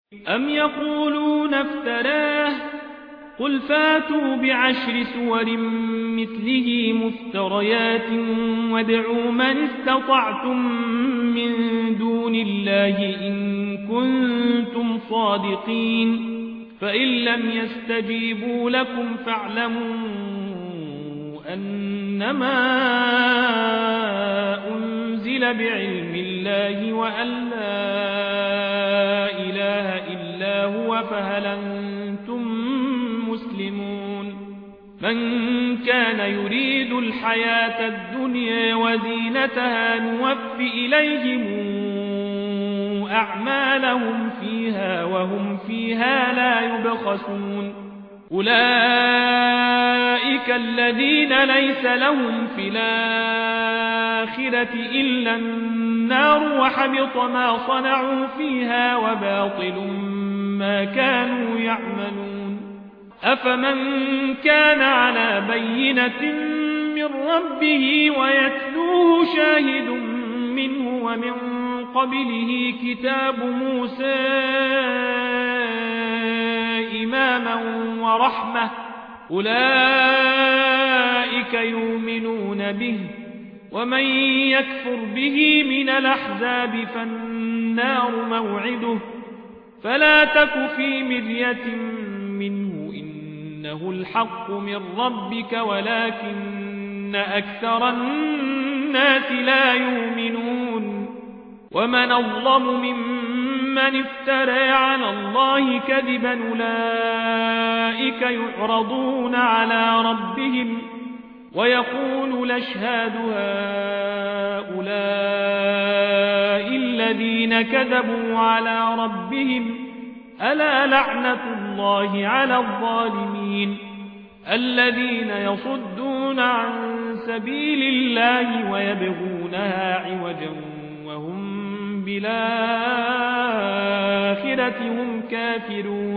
أم يقولون افتراه قل فاتوا بعشر سور مثله مفتريات وادعوا من استطعتم من دون الله إن كنتم صادقين فإن لم يستجيبوا لكم فاعلموا أنما أنزل بعلم الله وأن لا إله إلا هو فهل أنتم مسلمون من كان يريد الحياة الدنيا وزينتها نوف إليهم أعمالهم فيها وهم فيها لا يبخسون أولئك الذين ليس لهم في الآخرة إلا النار وحبط ما صنعوا فيها وباطل ما كانوا يعملون أفمن كان على بينة من ربه ويتلوه شاهد منه ومن قبله كتاب موسى إماما ورحمة أولئك يؤمنون به ومن يكفر به من الأحزاب فالنار موعده فلا تك في مرية منه إنه الحق من ربك ولكن أكثر الناس لا يؤمنون ومن أظلم ممن افترى على الله كذبا أولئك يعرضون على ربهم ويقول الأشهاد هؤلاء الذين كذبوا على ربهم ألا لعنة الله على الظالمين الذين يصدون عن سبيل الله ويبغونها عوجا وهم بالآخرة هم كافرون